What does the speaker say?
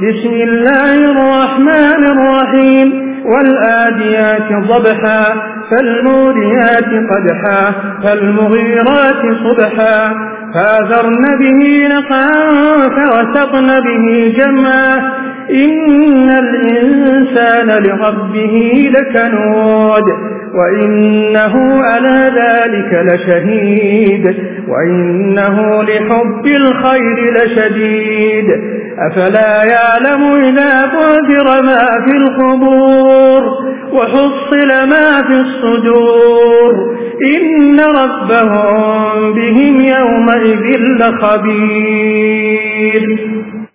بسم الله الرحمن الرحيم والآديات ضبحا فالموريات قدحا فالمغيرات صبحا فأثرن به نقعا فوسطن به جمعا إن الإنسان لربه لكنود وإنه على ذلك لشهيد وإنه لحب الخير لشديد أفلا يعلم إذا بعثر ما في القبور وحصل ما في الصدور إن ربهم بهم يومئذ لخبير.